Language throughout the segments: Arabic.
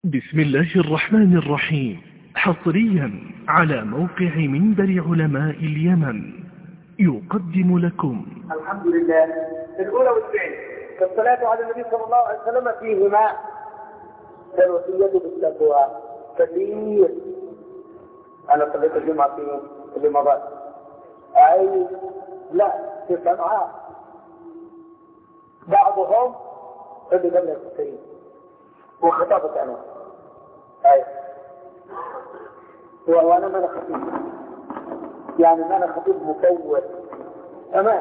بسم الله الرحمن الرحيم، حصريا على موقع منبر علماء اليمن يقدم لكم الحمد لله. الأولى والثانية فالصلاة على النبي صلى الله عليه وسلم فيهما الوصية بالتقوى كثير. أنا صليت الجمعة في مضى أي لا في سبعة بعضهم اللي قبل الكثير وخطبت أنا أي وأنا ما أنا خطيب، يعني ما أنا خطيب مفوض تمام.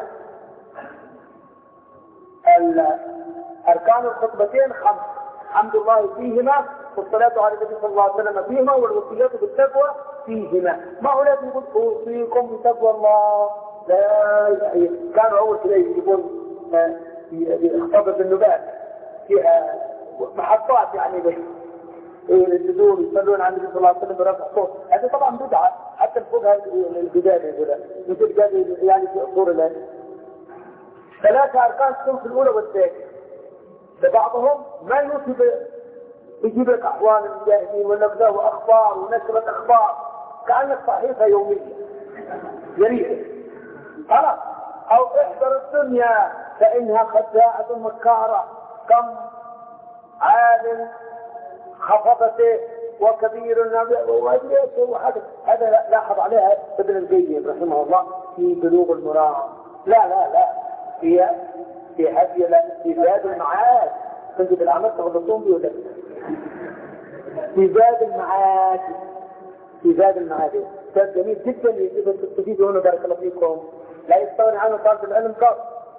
أركان الخطبتين خمس، الحمد لله فيهما، والصلاة على النبي صلى الله عليه وسلم فيهما، والوصية بالتقوى فيهما. ما هو لازم يقول أوصيكم بتقوى الله؟ لا، كانوا أول كده يجيبون خطبة النبات فيها محطات يعني بس يسجدون يصلون على النبي صلى الله عليه وسلم برفع صوت. هذا طبعا بدعة، حتى الفقهاء البداية يقولها مثل قال يعني في أصول الله. ثلاثة أركان تكون في الأولى والثانية. بعضهم ما يجيب لك أحوال المجاهدين ونبذه أخبار ونشرة أخبار كأنك صحيفة يومية جريدة خلاص، أو احذر الدنيا فإنها خداعة مكارة، كم عالم خفضته وكبير هذا لاحظ عليها ابن القيم رحمه الله في بلوغ المرام. لا في هدي في زاد المعاد. كنت بالعمل تغلطون بيه ولا في زاد المعاد كتاب جميل جدا يجب تستفيد هنا بارك الله فيكم. لا يستغني عنه طالب العلم قط.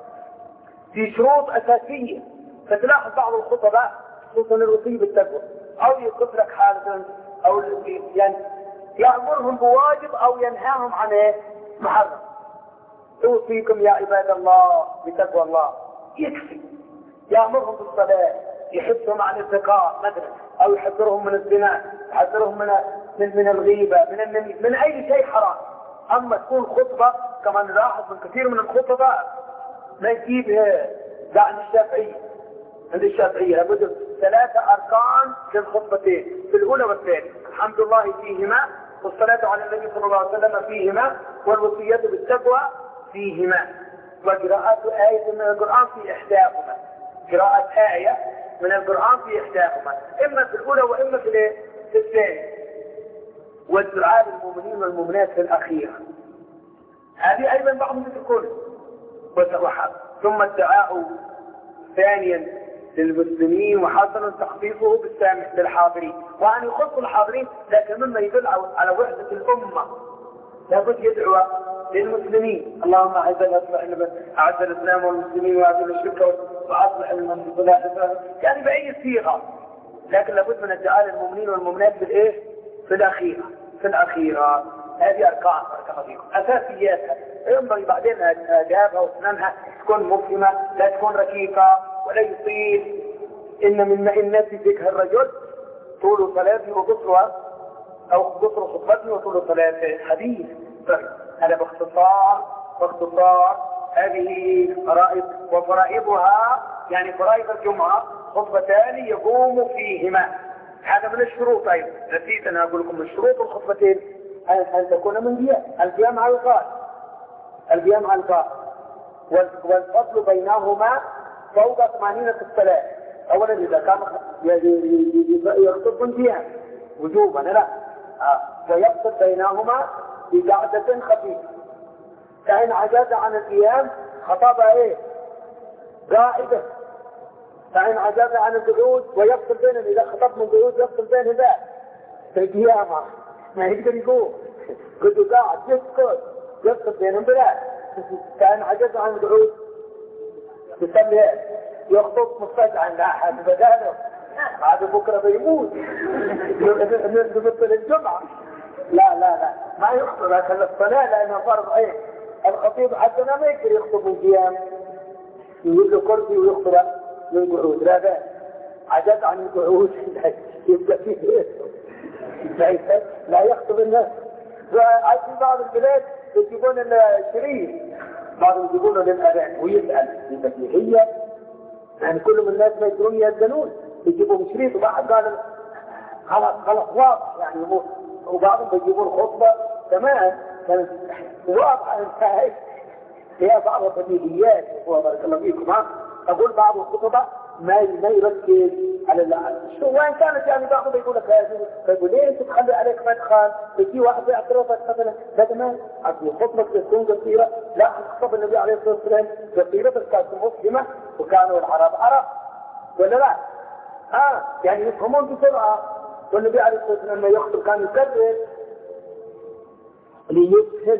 في شروط أساسية، فتلاحظ بعض الخطباء خصوصا الوصي بالتقوى أو يوقف لك حالة أو يعني يأمرهم بواجب أو ينهاهم عن محرم. أوصيكم يا عباد الله بتقوى الله، يكفي. يأمرهم بالصلاة، يحثهم عن الزكاة مثلا، أو يحذرهم من الزنا، يحذرهم من الغيبة، من أي شيء حرام. أما تكون خطبة كما نلاحظ من كثير من الخطباء ما يجيبها عند الشافعية لابد ثلاثة أركان للخطبتين في الأولى والثانية، الحمد لله فيهما، والصلاة على النبي صلى الله عليه وسلم فيهما، والوصية بالتقوى فيهما، وقراءة آية من القرآن في إحداهما. قراءة آية من القرآن في إحداهما إما في الأولى وإما في الثانية. والدعاء للمؤمنين والمؤمنات في الأخيرة، هذه أيضا بعض من الكل وسبحان. ثم الدعاء ثانيا للمسلمين وحسن تخفيفه بالسامح للحاضرين، وأن يخص الحاضرين لكن مما يدل على وحدة الأمة لابد يدعو للمسلمين. اللهم أعز الإسلام والمسلمين وأذل الشرك وأصلح المسلمين، يعني بأي صيغة، لكن لابد من الدعاء للمؤمنين والمؤمنات في الأخيرة. هذه أركان أساسياتها، ينبغي بعدين آدابها وسننها تكون مفهمة، لا تكون ركيكة ولا يطيل. إن من مئنة ذكر الرجل طول صلاته وقصرها، أو قصر خطبته وطول صلاته. حديث هذا باختصار هذه فرائض، وفرائضها يعني فرائض الجمعة خطبتان يقوم فيهما. هذا من الشروط. أيضا نسيت أن أقول لكم من شروط الخطبتين أن تكون من القيام على القائم، والفصل بينهما فوق 80 الصلاة. أولا إذا كان يخطب من قيام وجوبا لا، ويفصل بينهما بقعدة خفيفة. فإن عجز عن القيام خطب قاعدة. فإن عجز عن القعود ويفصل بينهم، إذا خطب من قعود يفصل بين ذا في القيامة ما يقدر يقول كنت قاعد يفصل بينهم بلا. فإن عجز عن القعود يصلي يخطب مستجعا لا أحد بداله، هذا بكرة بيموت نبطل الجمعة. لا ما يخطب هكذا الصلاة لأنها فرض عين. الخطيب حتى ما يقدر يخطب من قيام، يجيب له كرسي ويخطب من قعود. لا عجز عن القعود يبقى فيه لا يخطب الناس. وعاد في بعض البلاد يجيبون الشريف، بعضهم يجيبونه للأذان ويسأل هي يعني كل من الناس ما يدرون يأذنون، يجيبوا شريط. وبعد قال خلاص واضح يعني. وبعضهم بيجيبوا الخطبة كمان كانت واضحة انتهت فيها بعض البديهيات. بارك الله فيكم. أقول بعض الخطبة ما يركز على شو وين كانت يعني. بعضهم بيقول لك يقول ليه انت تخلي عليك مدخل بيجي واحد يعترفك مثلا لا تمام عقلي خطبك تكون قصيرة. لا خطب النبي عليه الصلاة والسلام قصيرة بس كانت مسلمة وكانوا العرب عرب ولا لا؟ يعني يفهمون بسرعة. والنبي عليه الصلاة والسلام لما يخطب كان يكرر ليفهم.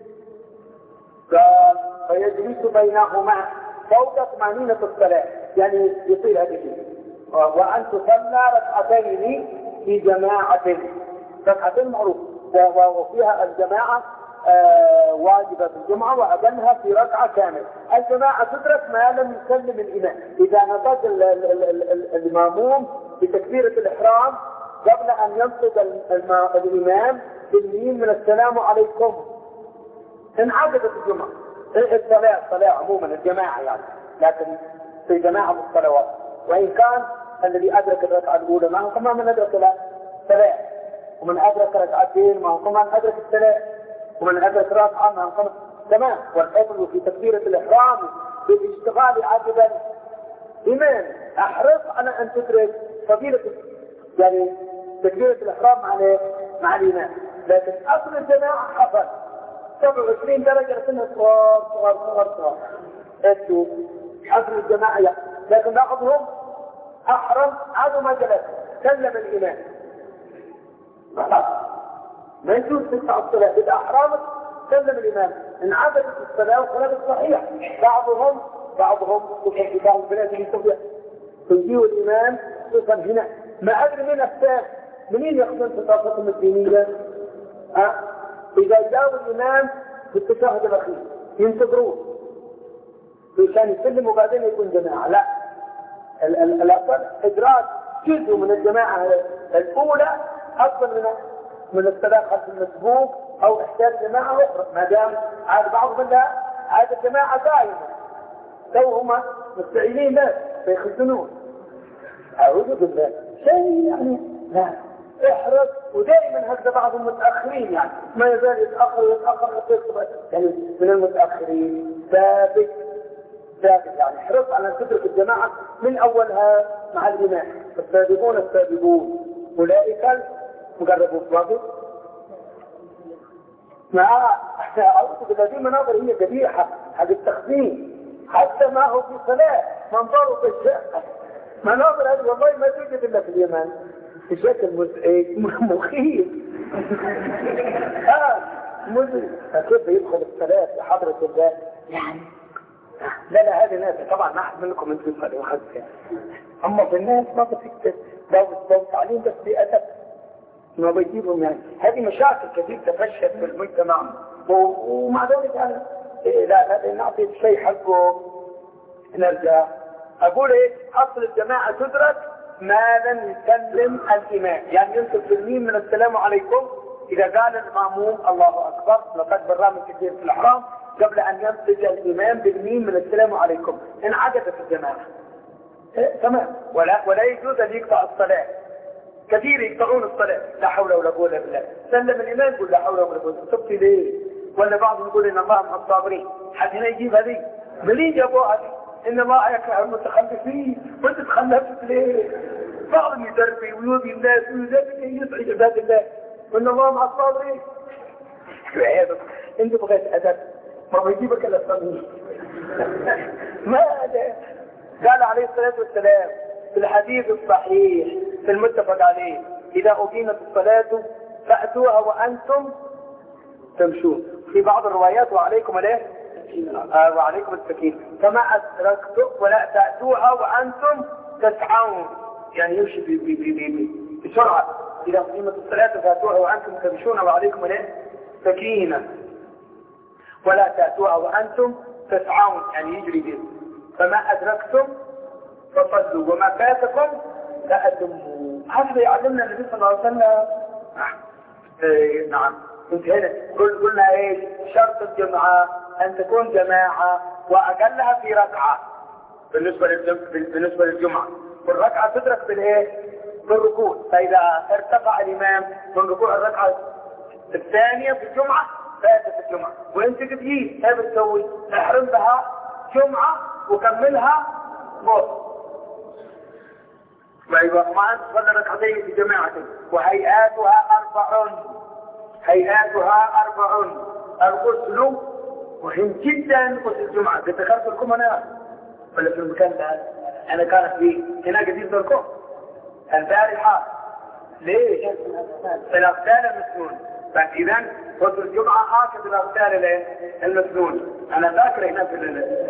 قال فيجلس بينهما فوق 80 الصلاة يعني يصير هذا الشيء. وأن تصلى ركعتين في جماعة. ركعتين معروف وفيها الجماعة واجبة في الجمعة وأقلها في ركعة كاملة. الجماعة تدرك ما لم يسلم الإمام. إذا نطق الماموم بتكبيرة الإحرام قبل أن ينطق الإمام بالميم من السلام عليكم انعقدت الجمعة. الصلاة عموما الجماعة يعني، لكن في جماعة الصلوات. وإن كان الذي أدرك الركعة الأولى ما هو كمان من أدرك الصلاة، ومن أدرك ركعتين ما هو كمان أدرك الصلاة، ومن أدرك ركعة ما هو كمان تمام. والحفظ في تكبيرة الإحرام بالاشتغال عاجبا إيمان. أحرص على أن تدرك فضيلة يعني تكبيرة الإحرام مع الإيمان. لكن أصل الجماعة حفظ 27 درجة سنة صغار أنتوا أصل الجماعة يعني. لكن بعضهم أحرم عادوا ما جلس سلم الإيمان ما يجوز تدفع الصلاة. إذا أحرمت سلم الإمام انعقدت الصلاة وصلاة صحيح. بعضهم في بعض البلاد اللي سويها تجيوا الإمام خصوصا هنا ما أدري من الثاني منين يقصد ثقافتهم الدينية. إذا جاءوا الإمام في التشهد الأخير ينتظروه عشان يسلم وبعدين يكون جماعة. لا، الأفضل إدراك جزء من الجماعة الأولى أفضل من الصلاة خلف المسبوق أو إحداث جماعة أخرى. ما دام عاد بعض منها عاد الجماعة دائما تو هم مستعينين ناس فيخزنون. أعوذ بالله شيء يعني لا احرص. ودائما هكذا بعضهم متأخرين يعني ما يزال يتأخر يعني من المتأخرين ثابت يعني. احرص على أن تدرك الجماعة من أولها مع الإمام. السابقون أولئك المقربون. واضح؟ أعوذ بالله دي مناظر هي قبيحة حق التخزين حتى ما هو في صلاة منظره في الشقة. مناظر هذه والله ما توجد إلا في اليمن بشكل مزعج مخيف. مزعج. كيف يدخل الصلاة في حضرة الله يعني؟ لا هذه ناس طبعا ما أحد منكم انتم يصلي وخذ يعني. أما في الناس ما بتكتب لو تعليم بس بأدب ما بيجيبهم يعني. هذه مشاكل كثير تفشت في المجتمع. ومع ذلك أنا لا نعطي الشيء حقه نرجع. أقول أصل الجماعة تدرك ما لم يسلم الإمام يعني ينطق بالميم من السلام عليكم. إذا قال المأموم الله أكبر لقد برا من كثير في الإحرام قبل أن ينطق الإمام بالميم من السلام عليكم انعقدت الجماعة. تمام. ولا يجوز أن يقطع الصلاة. كثير يقطعون الصلاة لا حول ولا قوة إلا بالله. سلم الإمام يقول لا حول ولا قوة. تبكي ليه؟ ولا بعضهم يقول إن الله مع الصابرين. حد هنا يجيب هذه منين جابوها هذه؟ إن الله يكره المتخلفين. وأنت تخلفت ليه؟ بعضهم يدربي ويؤذي الناس ويزكي يسعي عباد الله. وإن الله مع الصابرين. أنت بغيت أدب ما بيجيبك إلا الصميم. ماذا؟ قال عليه الصلاة والسلام في الحديث الصحيح في المتفق عليه إذا أقيمت الصلاة فأتوها وأنتم تمشون. في بعض الروايات وعليكم عليه وعليكم السكينة. فما أدركتم ولا تأتوها وأنتم تسعون يعني يمشي بسرعة. إذا أقيمت الصلاة فأتوها وأنتم تمشون وعليكم عليه سكينة. ولا تأتوها وأنتم تسعون يعني يجري به. فما أدركتم فصلوا وما فاتكم فأتموا. هذا يعلمنا النبي صلى الله عليه وسلم. نعم انتهينا. قلنا شرط الجمعة أن تكون جماعة وأقلها في ركعة بالنسبة للجمعة. والركعة تدرك في الركوع. فإذا ارتفع الإمام من ركوع الركعة الثانية في الجمعة فاتت الجمعة. وانت تجيب هذا بتسوي احرم بها جمعة وكملها موت. وإذا ما أنت صلى ركعتين في جماعة وهيئاتها 4. هيئاتها 4. الغسل مهم جدا. غسل الجمعة ذكرت لكم أنا ولا في المكان ده؟ أنا كانت في هنا قديم لكم البارحة. ليش؟ الأغسال المسنون. فإذا غسل الجمعة آكد الأغسال المسنون. أنا ذاكر هنا في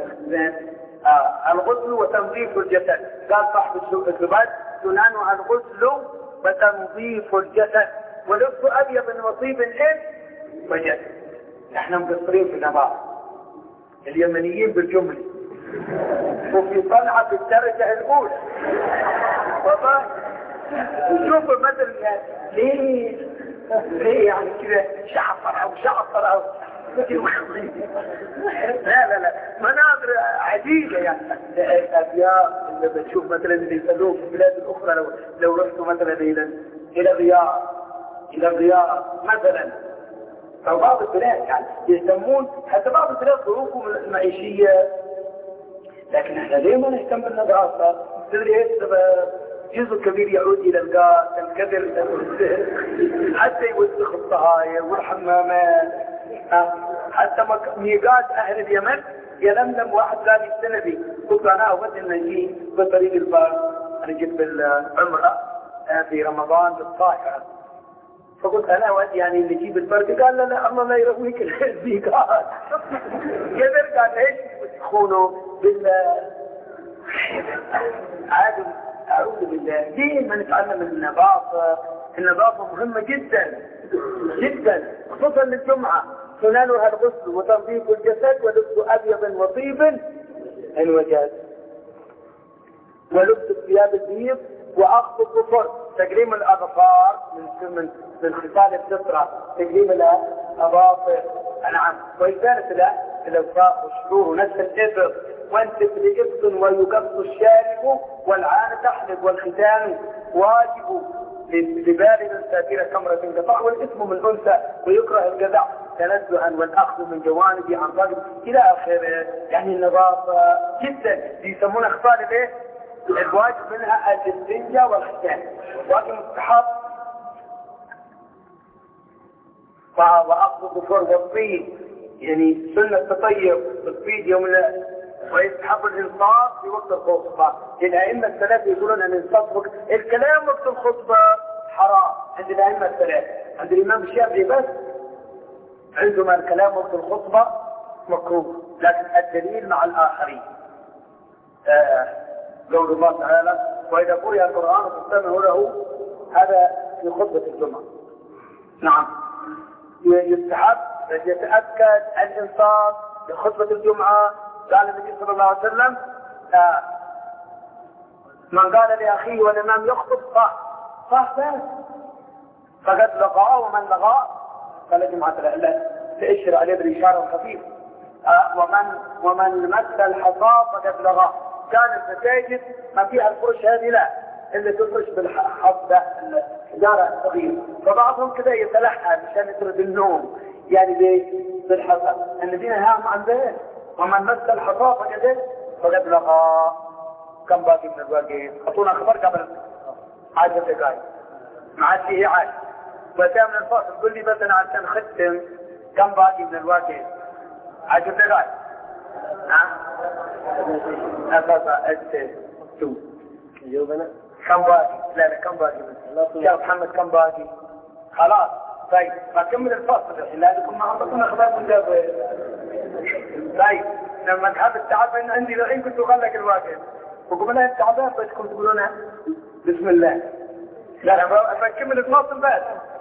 الغسل وتنظيف الجسد. قال صاحب الزباد سنانها الغسل وتنظيف الجسد ولبس أبيض وطيب إن وجد. احنا مقصرين في النظافة. اليمنيين بالجملة وفي طلعة بالدرجة الأولى. والله شوفوا مثل ليه يعني كذا شعفر أو لا مناظر عجيبة يعني. الأبياء اللي بتشوف مثلا اللي يسألوه في البلاد الأخرى لو رحتوا مثلا إلى الرياض مثلا أو بعض البلاد يعني يهتمون. حتى بعض البلاد ظروفهم المعيشية، لكن احنا ليه ما نهتم بالنظافة؟ تدري ايش جزء كبير يعود الى الغاز الكدر حتى يوسخ الطهاير والحمامات. حتى ميقات اهل اليمن يلملم. واحد قال لي السنه دي قلت انا اود ان اجي بطريق البر. انا جيت بالعمره في رمضان بالقاهره، فقلت انا اود يعني اللي يجيب البرد. قال لا الله لا يرويك الميقات كبر. قال ايش يخونوا عادي. أعوذ بالله. دين نتعلم النظافة. النظافة مهمة جدا جدا خصوصا للجمعة. سنانها الغسل وتنظيف الجسد ولبس أبيض وطيب إن وجد. ولبس الثياب البيض وأخذ الظفر. تقليم الأظفار من خصال الفطرة. تقليم الأظافر. نعم. وإزالة الأوساخ والشرور ونفس الإبر. وانتف لإبط ويقص الشارب والعان تحلق والختان واجب لبالغ ساتير كمرة انقطاع والاسم من أنثى ويكره الجزع تنزها والأخذ من جوانب عن ضرب إلى آخره. يعني النظافة جدا يسمونها خصال الايه؟ الواجب منها الاستنجاء والختان. واجب مستحب وأخذ الظفر والطيب. يعني سنة تطيب بالطيب يوم ويستحب الانصات في وقت الخطبة. الأئمة الثلاثة يقولون أن الانصات وقت الكلام وقت الخطبة حرام عند الأئمة الثلاثة. عند الإمام الشافعي بس عندما الكلام وقت الخطبة مكروه، لكن الدليل مع الآخرين. قول الله تعالى وإذا قرئ القرآن فاستمعوا له. هذا في خطبة الجمعة. نعم. يستحب يتأكد الانصات لخطبة الجمعة. قال النبي صلى الله عليه وسلم من قال لأخيه والإمام يخطب صح فقد لغاه ومن لغاه فلا جمعة له. تأشر عليه بالإشارة الخفيفة. ومن مس الحصى فقد لغاه. كان المساجد ما فيها الفرش هذه لا اللي تفرش بالحصى الحجارة الصغيرة. فبعضهم كذا يتلحى مشان يطرد النوم يعني بالحصى. الذين هاهم عن ذلك. ومن مس الحصى فقد لغى. كم باقي من الواقعين؟ اعطونا خبر قبل 10 دقائق. ما عاد فيه عاد. وسام من الفاصل قل لي بس انا عشان نختم كم باقي من الواقعين؟ 10 دقائق. جاوبنا كم باقي؟ لا كم باقي؟ يا محمد كم باقي؟ خلاص طيب ما كمل الفاصل الحين لازم ما اعطونا خبر من قبل. طيب لما تحب التعب ان عندي الحين كنت اغلق الواقع وقبل التعبان بدكم تقولون بسم الله. لا بكمل الفاصل بس.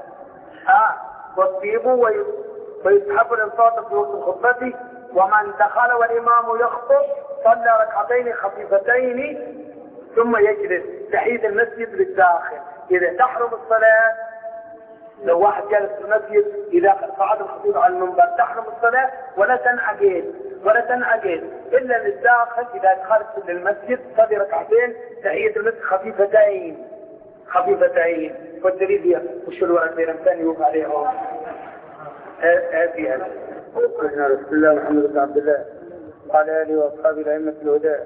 والطيب ويستحب الانصات في وقت الخطبة. ومن دخل والامام يخطب صلى ركعتين خفيفتين ثم يجلس. تحية المسجد للداخل. اذا تحرم الصلاة لو واحد جالس في المسجد اذا صعد الخطيب على المنبر تحرم الصلاة ولا تنعقد الا للداخل. اذا دخلت للمسجد صلي ركعتين تحية المسجد خفيفتين خفيفتين والدليل وشو الورق بين ثاني يوقع عليهم هذه بسم الله محمد بن عبد الله وعلى آله وأصحابه الأئمة الهدى.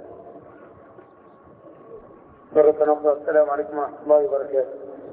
مرة أخرى السلام عليكم ورحمة الله وبركاته.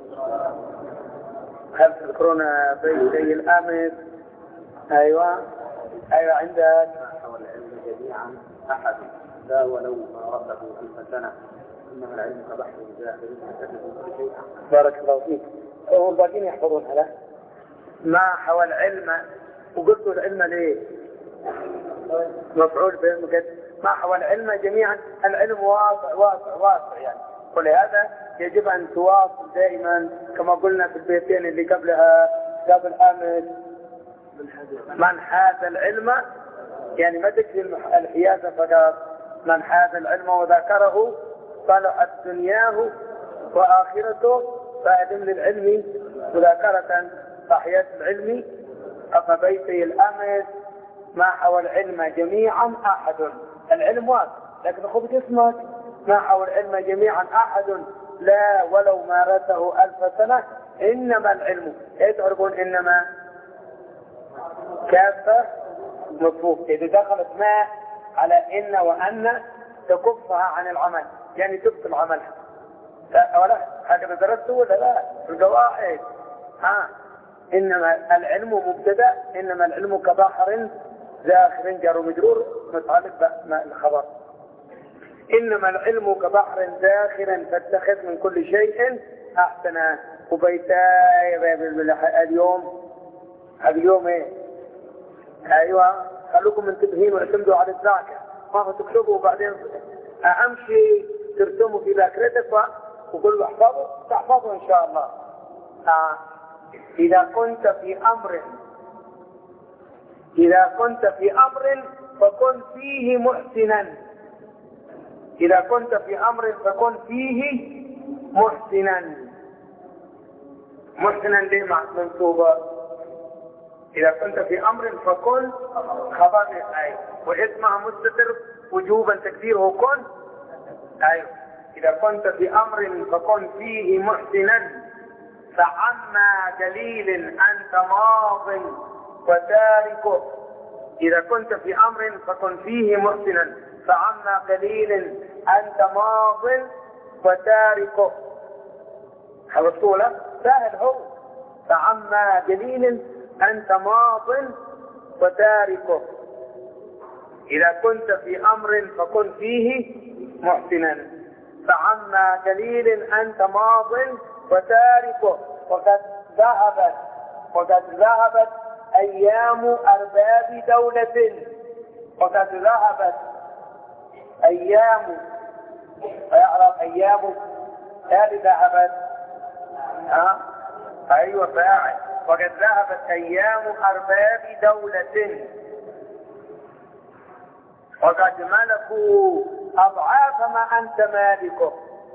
هل تذكرون بيتي الأمس؟ أيوة عندك حول العلم جميعا أحد لا ولو ما رده 1000 سنة، إنما العلم كبحر زاخر يستفيد من كل شيء. بارك الله فيك. هم الباقيين يحفظون هذا ما حول العلم، وقلت العلم ليه؟ مفعول به ما حول العلم جميعا. العلم واسع يعني، ولهذا يجب أن تواصل دائما كما قلنا في البيتين اللي قبلها قبل أمس. من حاز العلم، يعني ما تكفي الحيازة فقط، من حاز العلم وذكره صلحت دنياه وآخرته، فأدم للعلم مذاكرة صحية العلم. أما بيتي الأمس ما حوى العلم جميعا أحد. العلم واسع، لكن خذ اسمك ما حوى العلم جميعا أحد لا ولو مارسه 1000 سنة. إنما العلم، إيه تعرفون إنما كافة مصفوف. إذا دخلت ما على إن وأن تكفها عن العمل، يعني تبطل عملها. ولا هكذا درسته ولا لا؟ القواعد. إنما العلم مبتدأ، إنما العلم كبحر زاخر جار ومجرور متعلق بالخبر. إنما العلم كبحر زاخر فاتخذ من كل شيء أحسنا. وبيتاي اليوم إيه؟ أيوة، خلوكم منتبهين واعتمدوا على الذاكرة، ما هو تكتبوا وبعدين أمشي ترسموا في ذاكرتك وقولوا احفظوا تحفظوا إن شاء الله. إذا كنت في أمر فكن فيه محسنا. إذا كنت في أمر فكن فيه محسنا. محسنا ليه منصوبة؟ إذا كنت في أمر فكن خبر أي، واسمها مستتر وجوبا تكبيره كن. أيوه، إذا كنت في أمر فكن فيه محسنا، فعما دليل أنت ماض وتاركه. إذا كنت في أمر فكن فيه محسنا، فعما دليل أنت ماض وتاركه. حفظتوله؟ سهل هو. فعما دليل أنت ماض وتاركه. إذا كنت في أمر فكن فيه محسنا، فعما دليل أنت ماض وتاركه. وقد ذهبت أيام أرباب دولة. وقد ذهبت أيام، فيعرف أيام هذه ذهبت. أيوة فاعل. وقد ذهبت أيام أرباب دولة، وقد ملكوا أضعاف ما أنت مالكه.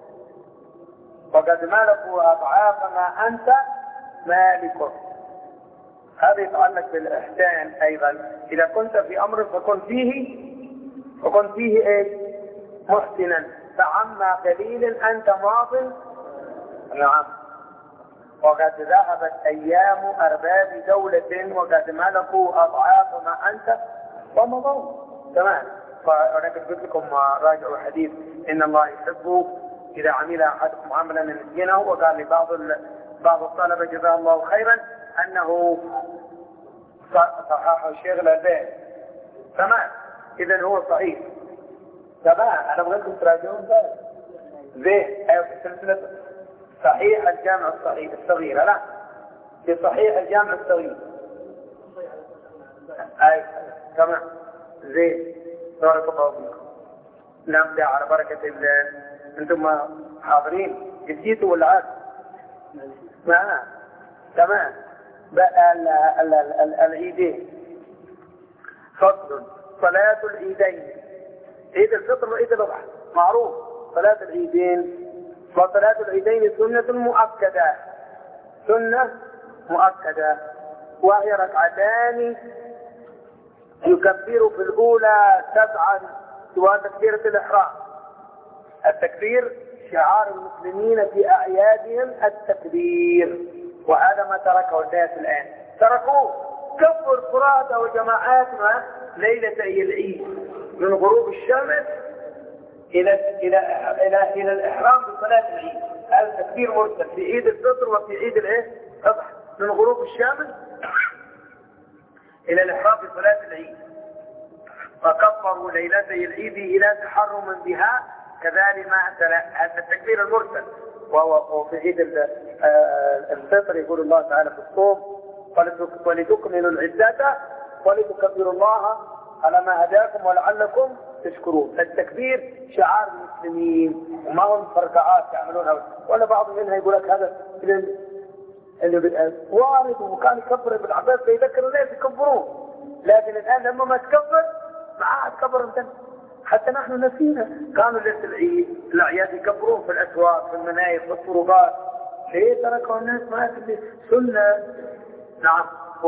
وقد ملكوا أضعاف ما أنت مالكه. هذا يتعلق بالإحسان أيضا. إذا كنت في أمر فكن فيه إيه؟ محسنا، فعما قليل أنت ماض. نعم. وقد ذهبت أيام أرباب دولة وقد ملكوا أضعاف ما أنت ومضوا. تمام. فأنا قلت لكم راجعوا حديث إن الله يحب إذا عمل أحدكم عملا يسجنه. وقال لي بعض الطلبة جزاه الله خيرا أنه صححه الشيخ الألباني. تمام. إذا هو صحيح. تمام. أنا بغيتكم تراجعون ذلك. زين. أيوة، سلسلة صحيح الجامع الصغير. لا، في صحيح الجامع الصغير. أي تمام. زين. بارك الله فيكم. نبدأ على بركة الله. أنتم حاضرين جديتوا ولا عاد؟ تمام. بقى العيدين. فصل. صلاة العيدين، عيد الفطر وعيد الأضحى معروف. صلاة العيدين. وصلاة العيدين سنة مؤكدة، وهي ركعتان يكبر في الأولى 7 سوى تكبيرة الإحرام. التكبير شعار المسلمين في أعيادهم التكبير، وهذا ما تركه الناس الآن، تركوه، كبر فرادى وجماعات ليلتي العيد من غروب الشمس إلى الإحرام بصلاة العيد. هذا تكبير مرسل في عيد الفطر وفي عيد الأضحى، من غروب الشمس إلى الإحرام بصلاة العيد، فكبروا ليلتي العيد إلى تحرم بها كذلك ما هذا التكبير المرسل. وفي عيد الفطر يقول الله تعالى في الصوم ولتكملوا العدة ولتكبروا الله على ما هداكم ولعلكم تشكرون. التكبير شعار المسلمين وما هم فرقعات يعملونها، ولا بعض منها يقول لك هذا اللي وارد وكان يكبر ابن عباس فيذكر الناس يكبرون، لكن الآن لما ما تكبر معاه تكبر انت. حتى نحن نسينا كانوا ليلة العيد الأعياد يكبرون في الأسواق في المناير في الطرقات. ليه تركوا الناس ما تبي سنة؟ نعم.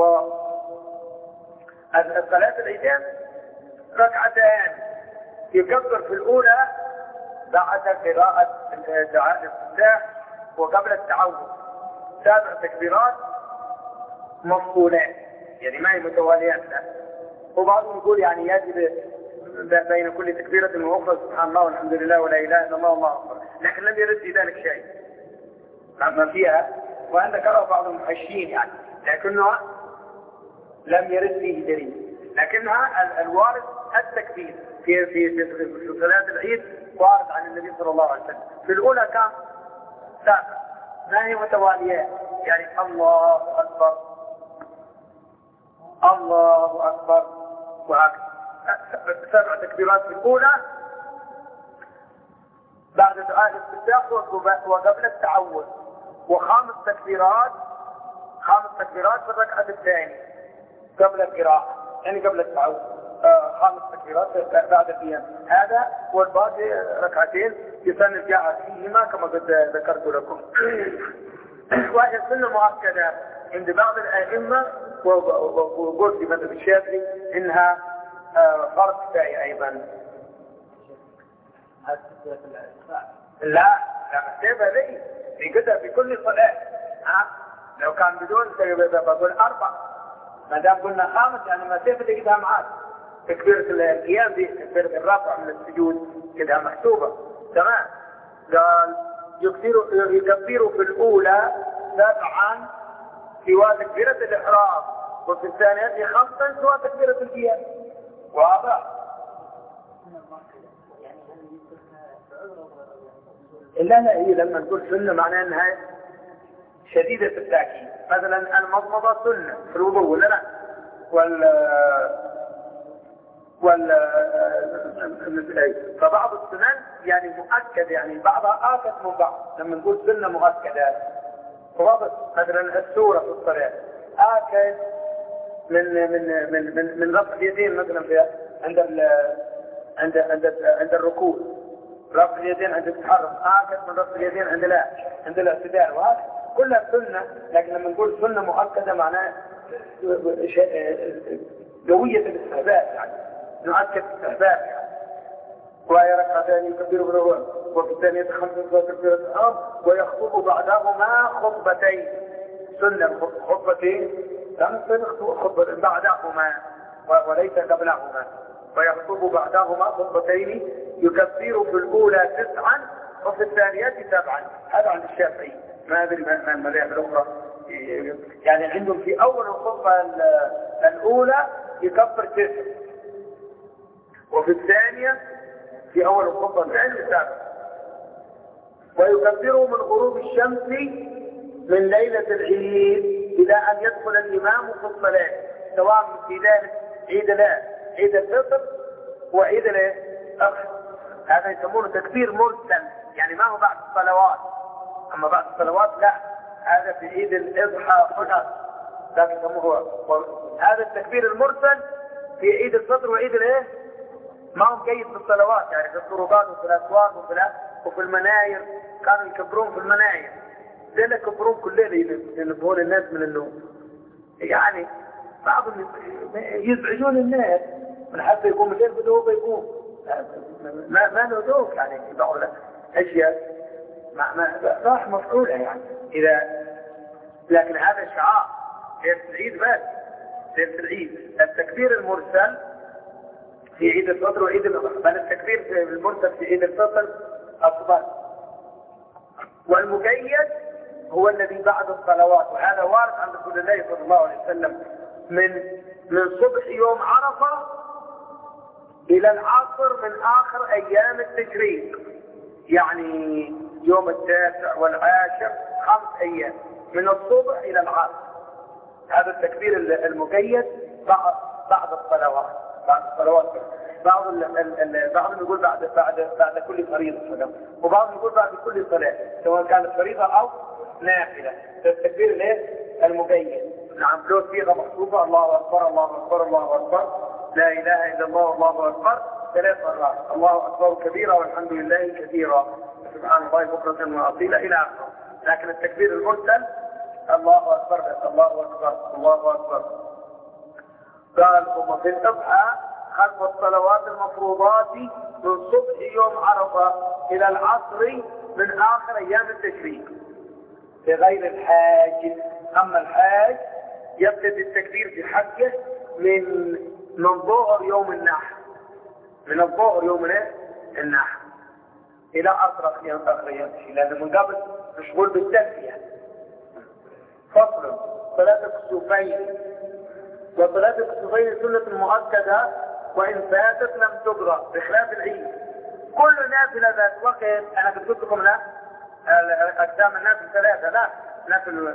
الصلاة العيدين ركعتين يكبر في الأولى بعد قراءة دعاء الافتتاح وقبل التعوذ 7 تكبيرات مفصولات، يعني ما هي متواليات. وبعضهم يقول يعني يجب بين كل تكبيرة وأخرى سبحان الله والحمد لله ولا إله إلا الله والله أكبر، لكن لم يرد في ذلك شيء ما فيها، وعند قرأ بعض المحشين يعني، لكنه لم يرد فيه دليل. لكنها الوارد التكبير في صلاة العيد وارد عن النبي صلى الله عليه وسلم. في الأولى كان 7 ما هي متواليات، يعني الله أكبر الله أكبر وهكذا 7 تكبيرات في الأولى بعد دعاء الافتتاح وقبل التعوذ، و5 تكبيرات في الركعة الثانية قبل القراءة، يعني قبل التعوذ 5 تكبيرات بعد القيام. هذا والباقي ركعتين يسن جاء فيهما كما قد ذكرت لكم. وهي سنة مؤكدة عند بعض الأئمة، وقلت في مذهب الشافعي إنها فرض كفاية أيضا. لا السيف هذه ينقدر في كل صلاة. لو كان بدون بقول 4، ما دام قلنا 5 يعني ما سيف تجدها معاك. تكبيرة القيام دي تكبيرة الرفع من السجود كده محسوبة تمام. قال يكبروا في الأولى 7 سوى تكبيرة الإحرام، وفي الثانية 5 سوى تكبيرة القيام. واضح؟ لا هي لما نقول سنة معناها انها شديدة التأكيد. مثلا المضمضة سنة في الوضوء ولا لا؟ فبعض السنن يعني مؤكد، يعني بعضها آكد من بعض. لما نقول سنة مؤكدة فرضت مثلا السورة في الصلاة آكد من رفع اليدين مثلا في عند الركوع، رفع اليدين عند التحرك آكد من رفع اليدين عند الاعتدال، وهذا كلها سنة. لكن لما نقول سنة مؤكدة معناه قوية الاستحباب، يعني نؤكد الاستحباب يعني. وهي ركعتان يكبر بالأول وفي الثانية 5 تكبيرة الإحرام ويخطب بعدهما خطبتين. سنة خطبتين خطبة بعدهما وليس قبلهما، ويخطب بعدهما خطبتين يكبر في الأولى 9 وفي الثانية 7. هذا عند الشافعي، ما أدري ما المذاهب الأخرى. يعني عندهم في أول الخطبة الأولى يكبر 9، وفي الثانية في أول الخطبة الثانية 7. ويكبر من غروب الشمس من ليلة العيد إلى أن يدخل الإمام في الصلاة، سواء في ذلك عيد الفطر وعيد الأضحى. هذا يسمونه تكبير مرسل، يعني ما هو بعد الصلوات. أما بعد الصلوات لا، هذا في عيد الأضحى فقط، ذاك يسموه. هذا التكبير المرسل في عيد الفطر وعيد ما هو قيد في الصلوات، يعني في الطرقات وفي الأسواق وفي المناير. كانوا يكبرون في المناير، لأن يكبرون كل ليلة ينبهون الناس من النوم. يعني بعضهم يزعجون الناس من حتى يقوم الليل بدوه يقوم ما ندوك يعني في بعض الأشياء. راح مفعولة يعني إذا، لكن هذا شعار ليلة العيد بس. ليلة العيد التكبير المرسل في عيد الفطر وعيد الأضحى، بل التكبير المرسل في عيد الفطر أفضل. والمقيد هو الذي بعد الصلوات، وهذا وارد عن رسول الله صلى الله عليه وسلم من صبح يوم عرفة إلى العصر من آخر أيام التشريق، يعني يوم التاسع والعاشر 5 أيام من الصبح إلى العصر. هذا التكبير المقيد بعد الصلوات. بعضهم يقول بعد كل فريضة، وبعضهم يقول بعد كل صلاة سواء كانت فريضة أو نافلة. التكبير المقيد نعم له صيغة مخصوصة: الله أكبر الله أكبر الله أكبر لا إله إلا الله والله أكبر 3 مرات، الله أكبر كبيرا والحمد لله كثيرا سبحان الله بكرة وأصيلا إلى آخره. لكن التكبير المرسل الله أكبر الله أكبر الله أكبر. قال ثم في الأضحى خلف الصلوات المفروضات من صبح يوم عرفة إلى العصر من آخر أيام التشريق لغير الحاج. أما الحاج يبتدي التكبير في حجه من ظهر يوم النحر، من الظهر يوم النحر إلى آخر أيام، لأنه من قبل مشغول بالتلبية. فصل: صلاة الكسوفين. وصلاة الكسوفين سنة مؤكدة وإن فاتت لم تقضى بخلاف العيد. كل نافلة ذات وقت، أنا قلت لكم لا أقسام النافل 3، لا نافل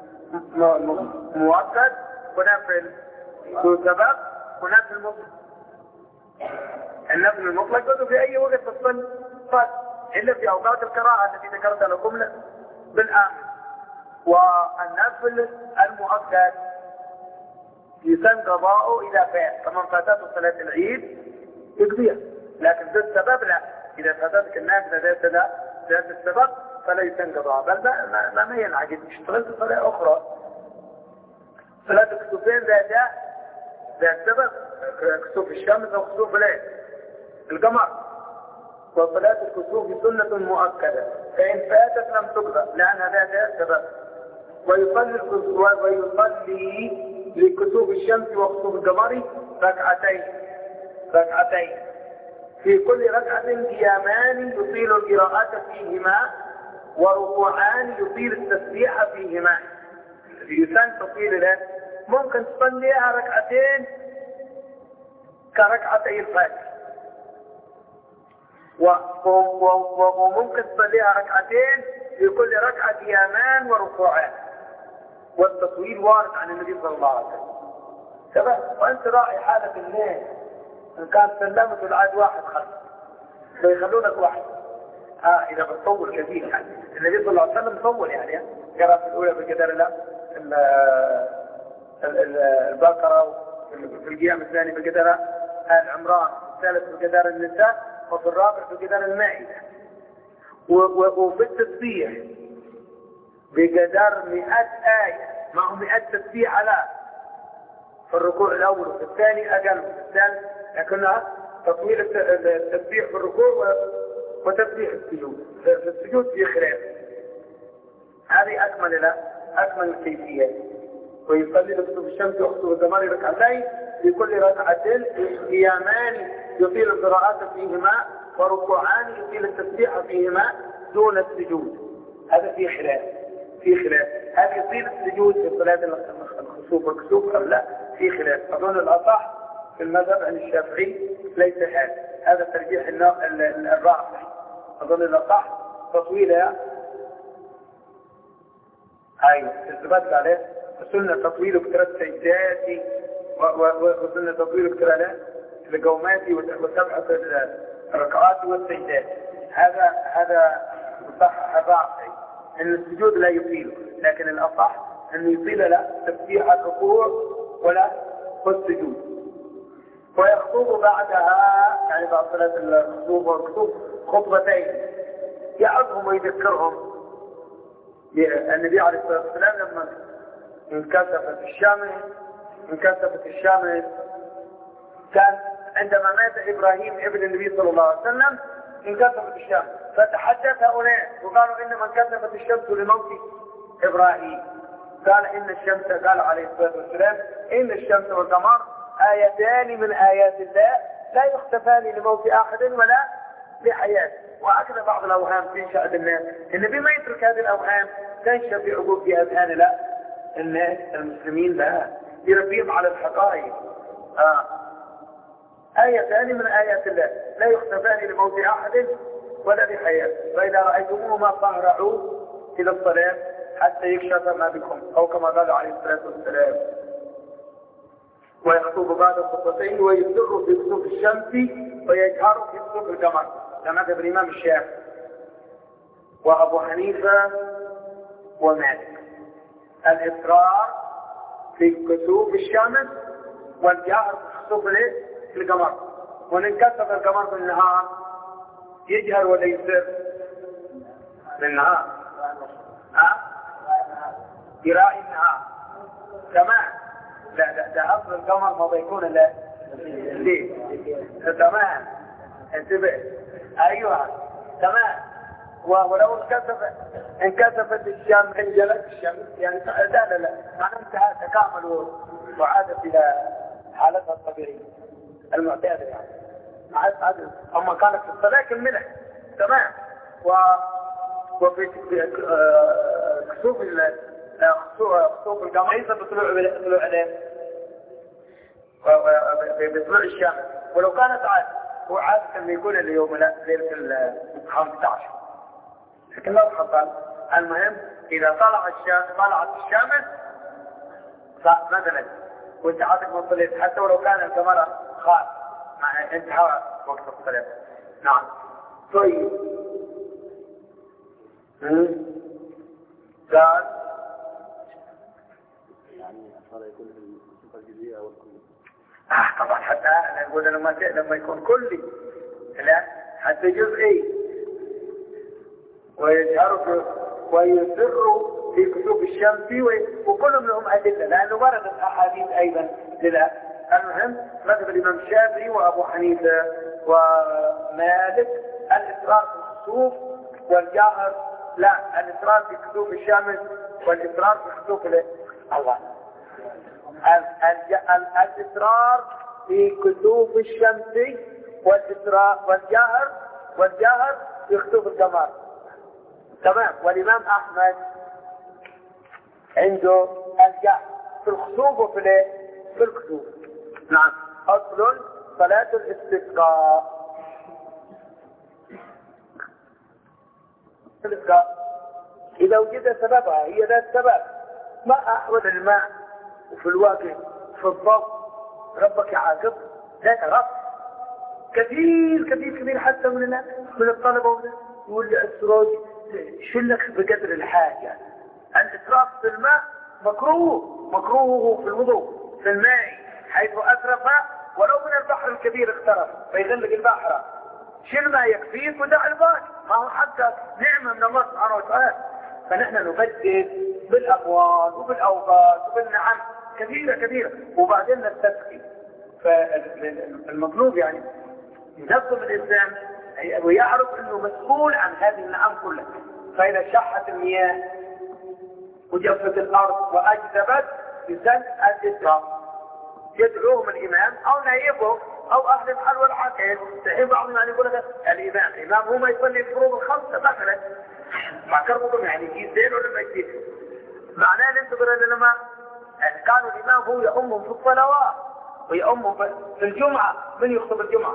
مؤكد ونافل ذو سبب ونافل مطلق. النافل المطلق يجوز في أي وقت تصل إلا في أوقات الكراهة التي ذكرت لكم بالآمن. والنافل المؤكد يسن قضاؤه إذا فات، فمن فاتته صلاة العيد يقضيها، لكن ذات السبب لا. إذا فاتتك النافلة ذات السبب فلا يسن قضاء، بل ما ينعقد، اشتغلت صلاة أخرى. صلاة الكسوفين ذات سبب، كسوف الشمس أو كسوف القمر. وصلاة الكسوف سنة مؤكدة فإن فاتت لم تقضى لأنها ذات سبب. ويصلي لكسوف الشمس وكسوف القمر ركعتين في كل ركعة قيامان يطيل القراءة فيهما وركوعان يطيل التسبيح فيهما. يسن تطيل له، ممكن تصليها ركعتين كركعتي الفجر، وممكن تصليها ركعتين في كل ركعة قيامان وركوعان. والتطويل وارد عن النبي صلى الله عليه وسلم. تمام. وانت راعي حالة الليل، ان كان سلمت العاد واحد خلف فيخلونك واحد. اذا بتطول كثير يعني النبي صلى الله عليه وسلم طول، يعني قرأ في الاولى بقدر البقرة، وفي القيام الثاني بقدر آل عمران، الثالث بقدر النساء، وفي الرابع بقدر المائدة. وفي التسبيح بقدر 100 آية، معه 100 تسبيح لا في الركوع الأول وفي الثاني أقل وفي الثالث، لكنها تطويل التسبيح في الركوع وتسبيح السجود. في السجود في خلاف، هذه أكمل الكيفية. ويصلي لكسوف الشمس وكسوف القمر ركعتين في كل ركعتين قيامان يطيل القراءات فيهما وركوعان يطيل التسبيح فيهما دون السجود. هذا في خلاف. هل يطيل السجود في صلاة الخسوف والكسوف أم لا؟ في خلاف. أظن الأصح في المذهب عن الشافعي ليس هذا ترجيح الرافعي. أظن الأصح تطويلها الزباد عليه سنة تطويل كثرة السجدات وسنة تطويل كثرة القومات وسبعة الركعات والسجدات. هذا صح الرافعي ان السجود لا يطيل، لكن الاصح انه يطيل لا تسبيح الركوع ولا والسجود. ويخطب بعدها يعني بعد صلاة الخطوبة والكسوف خطبتين يعظهم ويذكرهم. النبي عليه الصلاة والسلام لما انكسفت الشمس كان عندما مات إبراهيم ابن النبي صلى الله عليه وسلم انكسفت الشمس، فتحدث هؤلاء وقالوا إنما انكسفت الشمس لموت إبراهيم. قال إن الشمس، قال عليه الصلاة والسلام إن الشمس والقمر آيتان من آيات الله لا يختفان لموت أحد ولا لحياته. وهكذا بعض الأوهام تنشأ الناس، إن بما يترك هذه الأوهام تنشأ في عقول في أذهان لا الناس المسلمين لا يربيهم على الحقائق. آيتان من آيات الله لا يختفان لموت أحد ولا لحياته، فإذا رأيتموهما فاهرعوا إلى الصلاة حتى يكشف ما بكم، أو كما قال عليه الصلاة والسلام. ويخطب بعد الخطبتين ويسر في كسوف الشمس ويجهر في كسوف القمر، كما ذهب الإمام الشافعي وأبو حنيفة ومالك. الإسرار في كسوف الشمس والجهر في كسوف القمر. وإن انكسف القمر في النهار يجهر ولا يسر؟ بالنهار يراعي النهار تمام. لا ده أصل القمر ما بيكون إلا ليه تمام. انتبه أيوة تمام. ولو انكسفت الشمس انجلت الشمس يعني لا معنى انتهى تكامل وعادت إلى حالتها الطبيعية المعتادة يعني. أما كانت في الصلاة كملت تمام. وفي كسوف القمر ليس بطلوع بطلوع الشمس. ولو كانت هو عادة يكون اليوم ليلة 15 لكن لو حصل. المهم إذا طلعت الشمس فنزلت وانت عادك ما صليت حتى ولو كان القمر خاص مع انتهاء وقت الصلاة. نعم. طيب قال يعني الصلاة يكون في الصفة الجزئية أو الكلية. طبعا حتى نقول لما يكون كلي لا حتى جزئي. ويجهر ويسر في كسوف الشمس وكل منهم أدلة لأنه وردت أحاديث أيضا لله. المهم مذهب الإمام الشافعي وأبو حنيفة ومالك الإسرار في الكسوف والجهر لا، الإسرار في كسوف الشمس والإسرار في كسوف الله. الإسرار في كسوف الشمس والجهر في كسوف القمر تمام. والإمام أحمد عنده الجهر في الخسوف وفي الكسوف. نعم. أصل صلاة الاستسقاء إذا وجد سببها هي ذات السبب. ما أحوال الماء وفي الواقع في الضغط ربك يعاقب ذات رب كثير حتى من الطلبة يقول لي السراج شلك بقدر الحاجة. الإسراف في الماء مكروه في الوضوء في الماء حيث أسرف ولو من البحر الكبير اقترف فيغلق البحر شيل ما يكفيك ودع الباقي. ما هو حتى نعمة من الله سبحانه وتعالى. فنحن نبدل بالأقوال وبالأوقات وبالنعم كثيرة وبعدين نستسقي. فالمطلوب يعني ينظم الإنسان ويعرف أنه مسؤول عن هذه النعم كلها. فإذا شحت المياه وجفت الأرض وأجدبت بسن الإسراف يدعوهم الإمام أو نائبه أو أهل الحل والعقل. تحين بعضهم يعني يقول لك الإمام هو ما يصلي الفروض الخمسة مثلا مع كربكم يعني يجيز دين ولا ما يجيز. معناه أن انتظر لما كانوا الإمام هو يأمهم في الصلوات ويأمهم في الجمعة. من يخطب الجمعة؟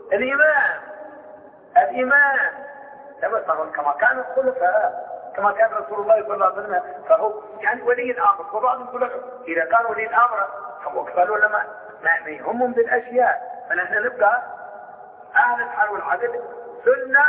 الإمام كما كان الخلفاء كما كان رسول الله صلى الله عليه وسلم. فهو يعني ولي الأمر. وبعضهم يقول لك إذا كان ولي الأمر فهو قالوا لما ما يهمهم بالأشياء. فنحن نبقى أهل الحل والعدل سنة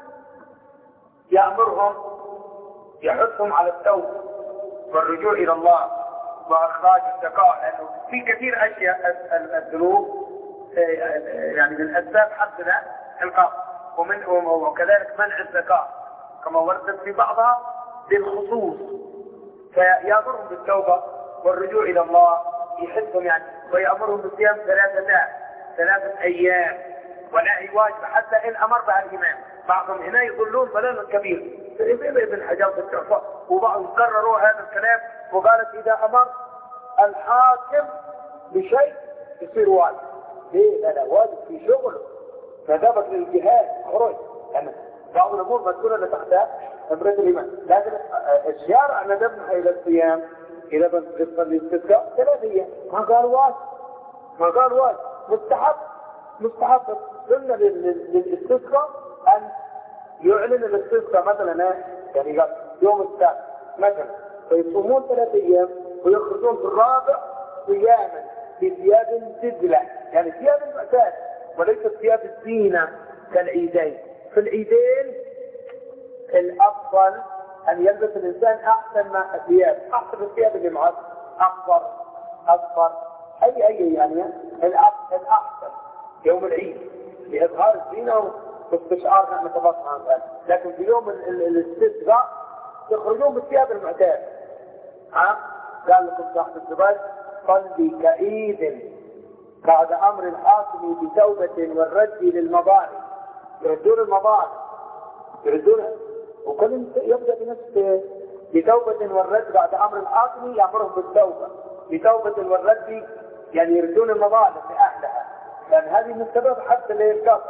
يأمرهم يحثهم على التوبة والرجوع إلى الله وإخراج الزكاة. لأنه في كثير أشياء الذنوب يعني من أسباب حدنا القبض وكذلك منع الزكاة كما وردت في بعضها بالخصوص. فيأمرهم بالتوبة والرجوع إلى الله يحثهم يعني ويأمرهم بالصيام 3 أيام ولا واجب حتى إن أمر بها الإمام. بعضهم هنا يظلون ضلالا كبير ابن حجر في التحفة، وبعضهم كرروا هذا الكلام وقالت إذا أمر الحاكم بشيء يصير واجب. ليه؟ لا واجب في شغله، فذهبت للجهاد خرج. يعني بعض الأمور مسؤولة تحت أمرة الإمام، لكن الشارع ندبنا إلى الصيام إذا بنصل الاستسقاء 3 أيام، ما قال واجب، ما قال واجب، مستحب قلنا للاستسقاء أن يعلن الاستسقاء مثلا يعني يوم السبت مثلا، فيصومون 3 أيام ويخرجون في الرابع صياما بثياب تزلة، يعني ثياب المعتاد وليس ثياب الزينة كالعيدين. في العيدين الأفضل أن يلبس الإنسان أحسن ما الثياب، أحسن الثياب اللي معه أصفر أي يعني الأحسن يوم العيد لإظهار الزينة واستشعار نعمة الله سبحانه وتعالى. لكن في يوم الاستسقاء يخرجون بالثياب المعتاد. قال لكم صاحب الزبير صلي كعيد بعد أمر الحاكم بتوبة والرد للمظالم. يردون المظالم يردونها، وكل يبدأ بنفسه بتوبة والرد بعد أمر الحاكم يأمرهم بالتوبة بتوبة والرد، يعني يردون المظالم لأهلها، لأن هذه من السبب حتى للكفر.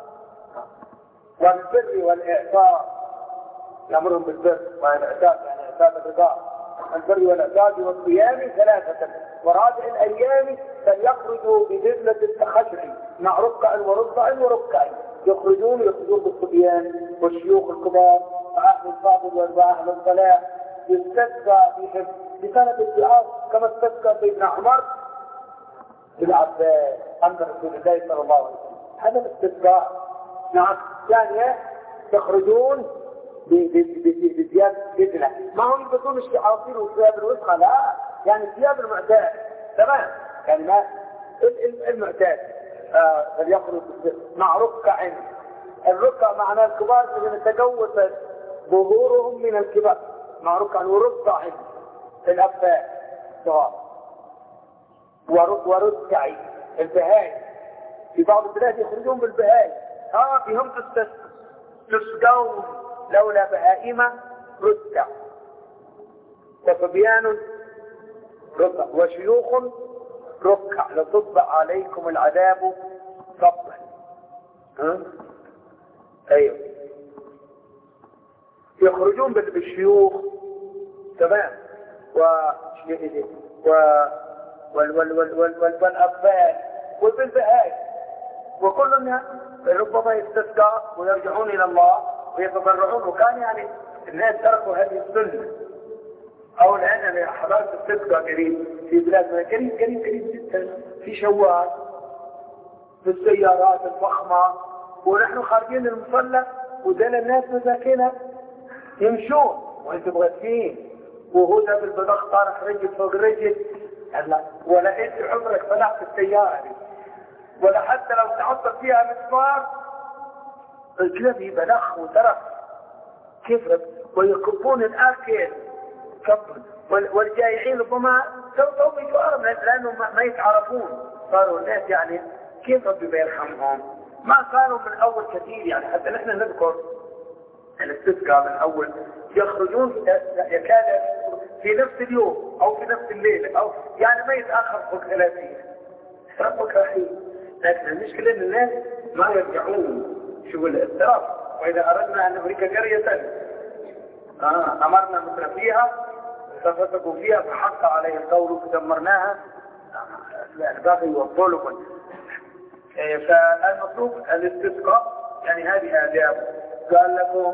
والبر والإعطاء يأمرهم بالبر والإعطاء، يعني إعطاء الرضا. البر والإعطاء والصيام 3 ورابع الأيام فليخرجوا بذلة التخشع مع ركع وركع يخرجون بالصبيان والشيوخ الكبار وأهل الفاضل وأهل الصلاة، يستسقى بهم بسنة الدعاء كما استسقى سيدنا عمر بن عباس عند رسول الله صلى الله عليه وسلم. هذا الاستسقاء. نعم. ثانية تخرجون بثياب بدلة، ما هم يلبسون الشعاصير والثياب الوسخة، لا، يعني الثياب المعتاد تمام، يعني ما المعتاد. فليخرج مع ركع. الركع معناه الكبار الذين تجوزت ظهورهم من الكبار، مع ركع وركع الأباء سواء وركع البهاي. في بعض البلاد يخرجون بالبهاي، فيهم تسقون لولا بهائم ركع، وصبيان ركع، وشيوخ ركع لتصب عليكم العذاب صبا. ايوه يخرجون بالشيوخ تمام والأطفال وبالبهائم، وكلنا ربما يستسقى ويرجعون إلى الله ويتضرعون. وكان يعني الناس تركوا هذه السنة. أو الآن أنا حضرت استسقى قريب في بلادنا، قريب جدا في شوال في السيارات الفخمة، ونحن خارجين المصلى ودنا الناس مساكنة يمشون وانتم مغثين، وهو ده بالبدخ طارح رجل فوق رجل. ولا انت عمرك فلحت السيارة دي، ولا حتى لو تعطل فيها مسمار الكلاب يبلخ وترف كيف. ويكبون الآكل والجائعين ربما سوف يتوارم لأنهم ما يتعرفون. صاروا الناس يعني كيف ربي بيرحمهم، ما كانوا من أول كثير. يعني حتى نحن نذكر الاستسقاء من أول يخرجون يكاد في نفس اليوم أو في نفس الليلة، أو يعني ما يتأخر فوق 30. ربك رحيم. لكن المشكلة إن الناس ما يرجعون. شو الاضطراب. وإذا أردنا أن نهلك قرية أمرنا متر فيها ففسقوا فيها فحق عليه القول فدمرناها. الباقي يوصلكم. فالمطلوب الاستسقاء يعني هذه آداب. قال لكم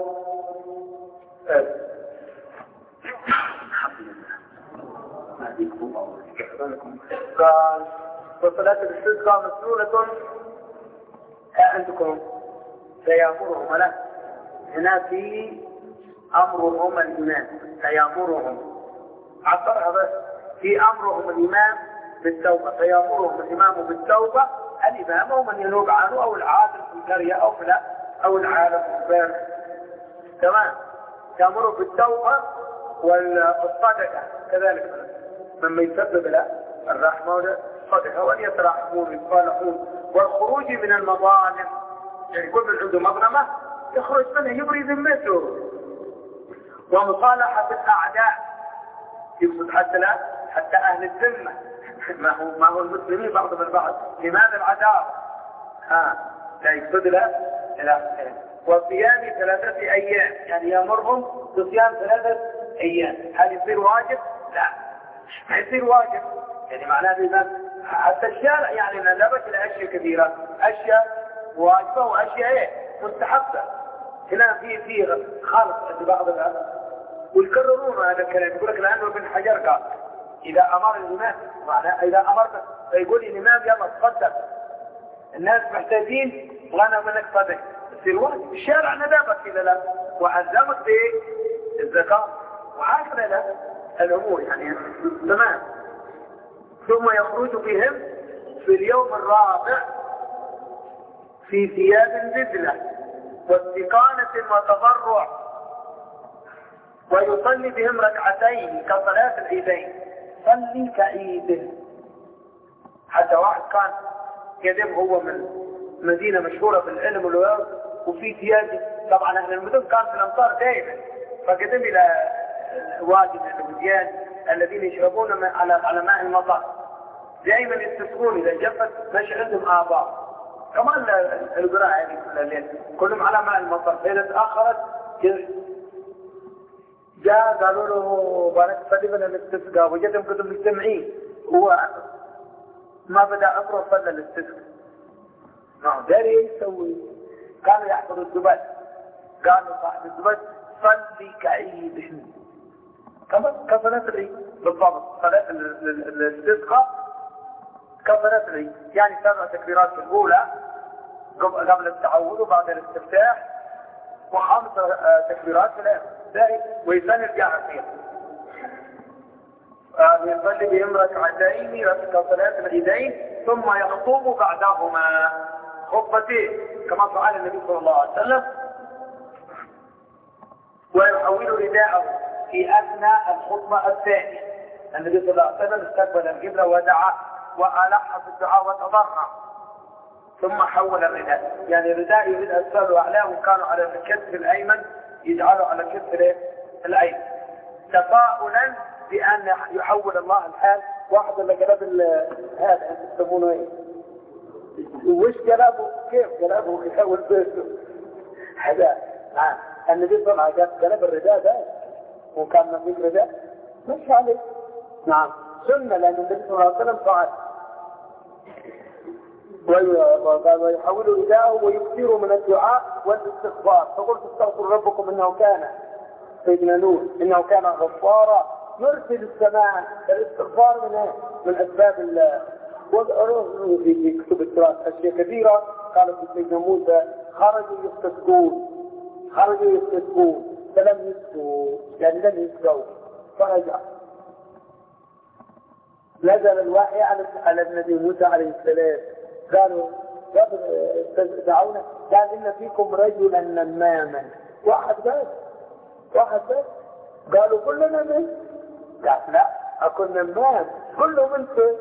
قال وصلاة الاستسقاء مسؤولة عندكم سيأمرهم له. هنا في أمرهم الإمام سيأمرهم عصرها بس في أمرهم الإمام بالتوبة. سيأمرهم الإمام بالتوبة. الإمام هو من ينوب عنه أو العالم في القرية أو العالم في البلد. تمام. يأمره بالتوبة والصدقة كذلك مما يسبب له الرحمة والصدقة، وأن يترحمون ويصالحون والخروج من المظالم. يعني كل من عنده مظلمة يخرج منه يبري ذمته. ومصالحة الأعداء يقصد حتى أهل الذمة ما هو المسلمين بعضهم البعض. لماذا العداوة؟ لا يقصد له وصيام 3 أيام، يعني يأمرهم بصيام 3 أيام. هل يصير واجب؟ لا، ما يصير واجب. يعني معناه بما حتى الشارع يعني ندبت إلى أشياء كثيرة، أشياء واجبة وأشياء مستحبة. هنا في خالص عند بعض ويكررون هذا الكلام. يقول لك لأنه ابن حجر قال إذا أمر الإمام، معناه إذا أمرت يقول الإمام يلا تصدق، الناس محتاجين وانا منك صدق، يصير واجب. الشارع ندبت إلى لا وألزمك بالزكاة وهكذا لا الأمور يعني تمام. ثم يخرج بهم في اليوم الرابع في ثياب بذلة واستقانة وتضرع، ويصلي بهم 2 كصلاة العيدين. صلي كعيد. حتى واحد كان يدم هو من مدينة مشهورة بالعلم والوعظ وفي ثياب، طبعا اهل المدن كان في الامطار دائما، فقدم الى وادي من الوديان الذين يشربون على ماء المطر، دائما يستسقون اذا جفت مش عندهم آباء كمان القراء يعني كل الليل كلهم على ماء المطر. فإذا تأخرت جاء قالوا له بارك صليبنا الاستسقاء، وجدهم كلهم مجتمعين، هو ما بدأ أقرأ صلى الاستسقاء. داري يسوي كانوا يحفظوا الزبد، قالوا صاحب الزبد صلي كعيد كما كصلاة العيد بالضبط. صلاة الاستسقاء كصلاة العيد، يعني 7 تكبيرات في الأولى قبل التعوذ وبعد الاستفتاح، و5 تكبيرات في الآخر. ويصلي الجاهر فيها. يصلي بهم 2 كصلاة العيدين، ثم يخطب بعدهما خطبتين كما فعل النبي صلى الله عليه وسلم. ويحول رداءه في أثناء الخطبة الثانية. النبي صلى الله عليه وسلم استقبل القبلة ودعا وألح في الدعاء وتضرع، ثم حول الرداء، يعني الرداء يريد أسفل وأعلاه، وكانوا على الكتف الأيمن يجعلوا على الكتف الأيمن تفاؤلا بأن يحول الله الحال. واحد اللي قلب هذا انت تسمونه ايه؟ وش قلبه؟ كيف قلبه يحول بيته؟ هذا النبي صلى الله عليه وسلم قلب الرداء ده وكان ما فيه رداء مش عليه. نعم سنة، لأن النبي صلى الله عليه وسلم فعل. ويحول رداءه ويكثر من الدعاء والاستغفار. فقلت استغفر ربكم انه كان سيدنا نوح انه كان غفارا يرسل السماء. الاستغفار من اسباب والأرض في كتب التراث اشياء كثيره. قالت سيدنا موسى خرجوا يستسقون فلم يسقوا، يعني لم يسقوا فرجع. نزل الوحي على النبي موسى عليه السلام، قالوا دعونا، قال إن فيكم رجلا نماما. واحد بس قالوا كلنا من؟ قال لا أكون نمام كلهم انت.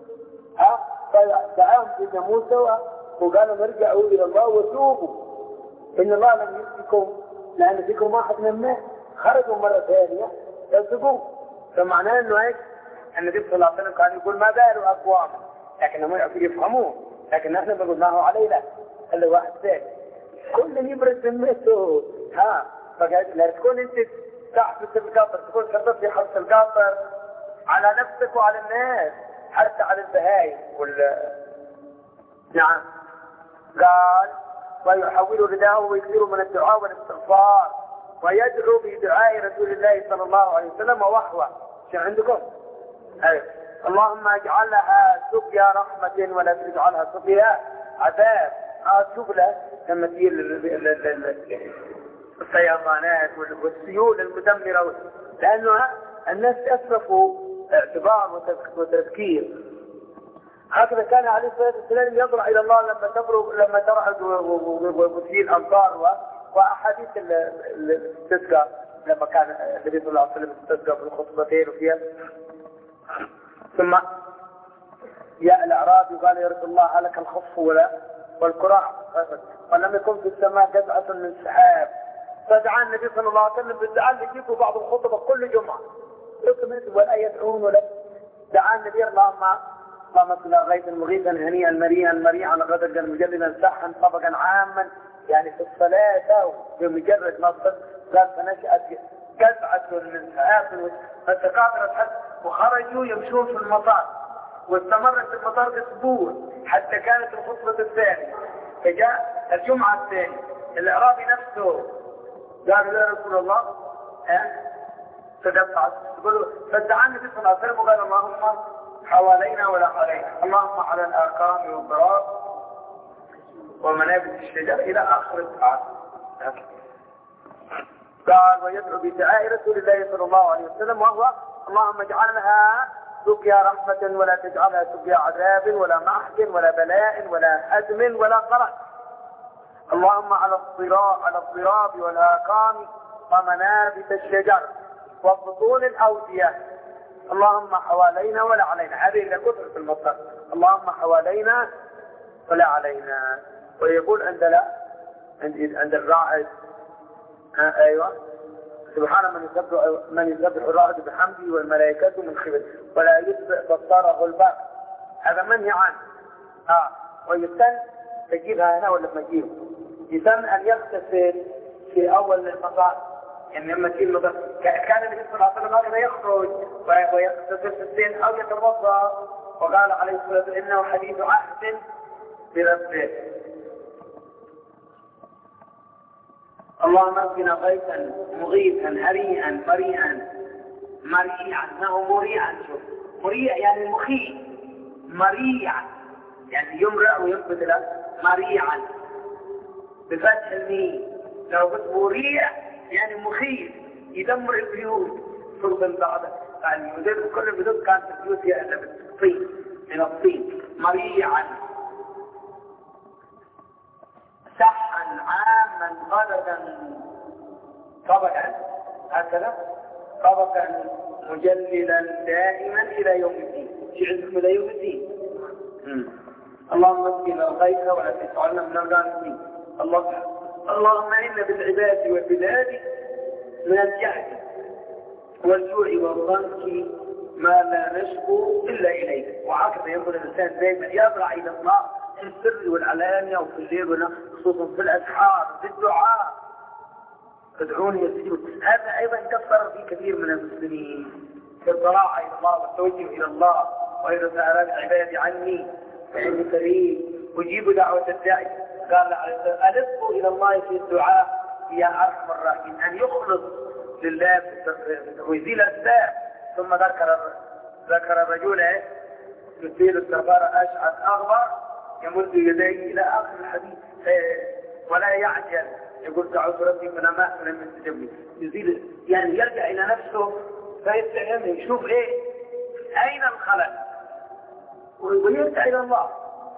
فدعاهم سيدنا موسى وقالوا نرجعوا إلى الله وتوبوا إن الله لم يسقكم لأن فيكم واحد نمام. خرجوا مرة ثانية يسقوا. فمعناه إنه هيك النبي صلى الله عليه وسلم كان يقول ما بالوا أقوام، لكن هم يفهموه، لكن نحن قلناه علينا اللي واحد ثاني كل يبرد ذمته. فقال لا تكون انت تحت القاطر، تكون كذبت في حبس القاطر على نفسك وعلى الناس، حتى على البهائم نعم. قال ويحول رداءه ويكثر من الدعاء والاستغفار، ويدعو بدعاء رسول الله صلى الله عليه وسلم ووحوه. شو عندكم؟ اللهم اجعلها سقيا رحمة ولا تجعلها سقيا عذاب. شوف له لما تجي السيطانات والسيول المدمرة، لأنه الناس أسرفوا اعتبار وتذكير. هكذا كان عليه الصلاة والسلام يضرع إلى الله لما ترعد وتسيل الأمطار، وأحاديث الاستسقاء لما كان النبي صلى الله عليه وسلم استسقى في الخطبتين وفيها. ثم يا الأعرابي قال يا رسول الله هلك الخف ولا والكراع، ولم يكن في السماء جزعة من سحاب. فدعا النبي صلى الله عليه وسلم بالدعاء اللي يجيبوا بعض الخطبة كل جمعة ولا يدعون ولا دعا النبي اللهم اسقنا غيثا مغيثا هنيئا مريئا مريعا غدقا مجلدا سحا طبقا عاما. يعني في الصلاة بمجرد ما قال فنشأت جزعة من سحاب فتكاثرت حتى وخرجوا يمشون في المطار، واستمرت المطار اسبوع حتى كانت الخطبة الثانية. فجاء الجمعة الثانية الأعرابي نفسه قالوا يا رسول الله تدفعت يقولوا فادعى النبي صلى الله عليه وسلم وقال اللهم حوالينا ولا علينا، اللهم على الآكام والضراب ومنابت الشجر إلى آخر الدعاء. قال ويدعو بدعاء رسول الله صلى الله عليه وسلم وهو اللهم اجعلها سقيا رحمة ولا تجعلها سقيا عذاب ولا محك ولا بلاء ولا هدم ولا قرح. اللهم على الضراب والآكام ومنابت الشجر وبطون الأودية، اللهم حوالينا ولا علينا. هذه اللي كثر في المطر، اللهم حوالينا ولا علينا. ويقول عند الرائد ايوه سبحان من يسبح الرائد بحمده والملائكة من خبره ولا يسبح بصاره الباب. هذا منهي عنه. ويسن تجيبها هنا ولا ما تجيبها؟ يسن ان يغتسل في اول المطار، يعني لما تجيب المطار كان النبي صلى الله عليه وسلم يخرج ويغتسل في السين او يتوضا، وقال عليه الصلاه والسلام انه حديث عهد بربه. اللهم اسقنا غيثا مغيثا هريئا مريئا ما هو مريئا. شوف مريء يعني مخيف، مريئا يعني يمرع وينبت له مريئا بفتح الميم. لو قلت مريء يعني مخيف يدمر البيوت فرضا بعد البيوت كل البيوت كانت البيوت هي اللي بالطين من الطين. مريئا سحا عاما غددا طبقا هكذا طبقا مجللا دائما الى يوم الدين. شعركم الى يوم الدين. اللهم اسقنا الغيث ولا تجعلنا من الغالبين. اللهم إن بالعباد والبلاد من الجهل والجوع والضنك ما لا نشكو إلا إليك. وهكذا يقول الإنسان دائما يضرع إلى الله في السر والعلانية وفي الليل خصوصا في الأسحار في الدعاء. تدعوني يستجيب. هذا أيضا كثر في كثير من المسلمين في الضراعة إلى الله والتوجه إلى الله وإذا سألت عبادي عني فإني كريم أجيب دعوة الداعي. قال ألقوا إلى الله في الدعاء يا أرحم الراحمين، أن يخلص لله ويزيل الساء. ثم ذكر الرجل يثير السفارة أشعث أغبر يمد يديه إلى آخر الحديث ولا يعجل يقول دعوت ربي فلما لم يستجب لي. يزيل يعني يرجع إلى نفسه فيستهم يشوف أين الخلل ويرجع إلى الله.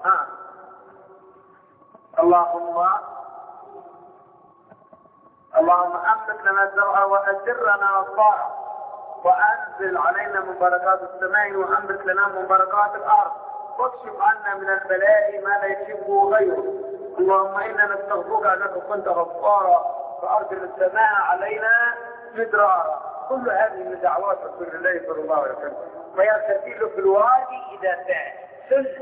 اللهم أمسك لنا الزرع وأسرنا الصارع وأنزل علينا من بركات السماء وأمسك لنا من بركات الأرض واكشف عنا من البلاء ما لا يكشفه غيره. اللهم إنا نستغفرك أنك كنت غفارا فأرسل السماء علينا مدرارا. كل هذه من دعوات رسول الله صلى الله عليه وسلم. ويغتسل في الوادي إذا سال سنة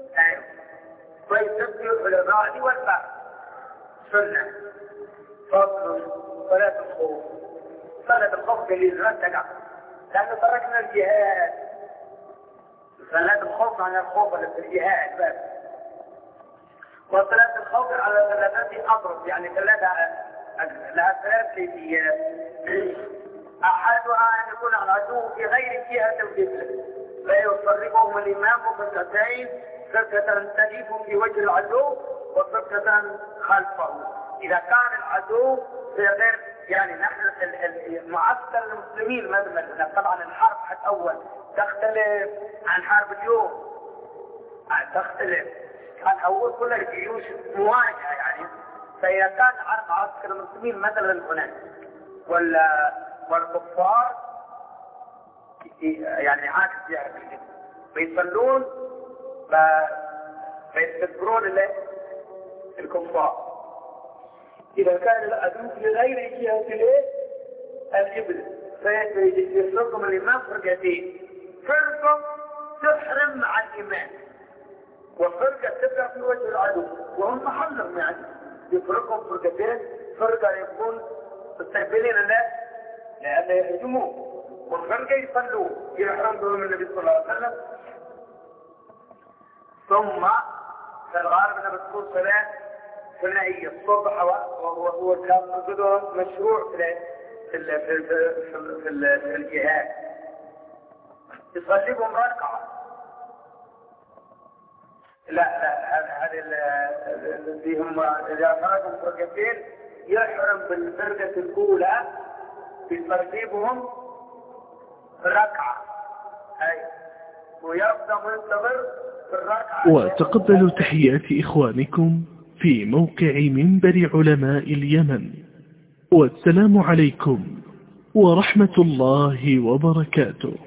ويسبح الرعد والبحر سنة. فصل صلاة الخوف. صلاة الخوف دليل رتقع لأنه تركنا الجهاد. صلاة الخوف عن الخوف في الجهاد بس. وصلاة الخوف على ثلاثة أضرب يعني لها ثلاث كيفيات. أحدها أن يكون العدو في غير جهة القبلة لا يفرقهم الإمام فرقتين، فرقة تجيب في وجه العدو وفرقة خلفه. إذا كان العدو في غير يعني نحن معسكر المسلمين مثلا طبعا الحرب حتى أول تختلف عن حرب اليوم تختلف. كان أول كل الجيوش مواجهة يعني. فإذا كان معسكر المسلمين مثلا هناك والكفار يعني عكس يعني بيصلون فيستكبرون الكفار. إذا كان العدو في غير جهة الإبل فيفرقهم الإمام فرقتين، فرقة تحرم مع الإمام وفرقة تبقى في وجه العدو وهم محلهم، يعني يفرقهم فرقتين، فرقة يكون مستقبلين الناس لأن يهجموا، والفرقة يصلوا يحرم بهم النبي صلى الله عليه وسلم. ثم في الغالب أنها بتكون صلاة ثنائية الصبح، وهو كان موجودهم مشروع في الجهاد، يصلي بهم ركعة. لا هذه اللي هم إذا فرقوا فرقتين يحرم بالفرقة الأولى يصلي بهم ركعة، أي ويبدأ منتظر في الركعة. وتقبلوا تحيات إخوانكم في موقع منبر علماء اليمن، والسلام عليكم ورحمة الله وبركاته.